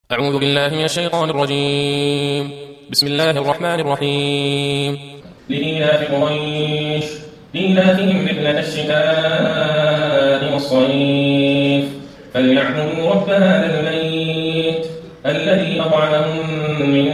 أعوذ بالله من الشيطان الرجيم. بسم الله الرحمن الرحيم. لإيلاف قريش إيلافهم رحلة الشتاء والصيف فليعبدوا رب هذا البيت الذي أطعمهم من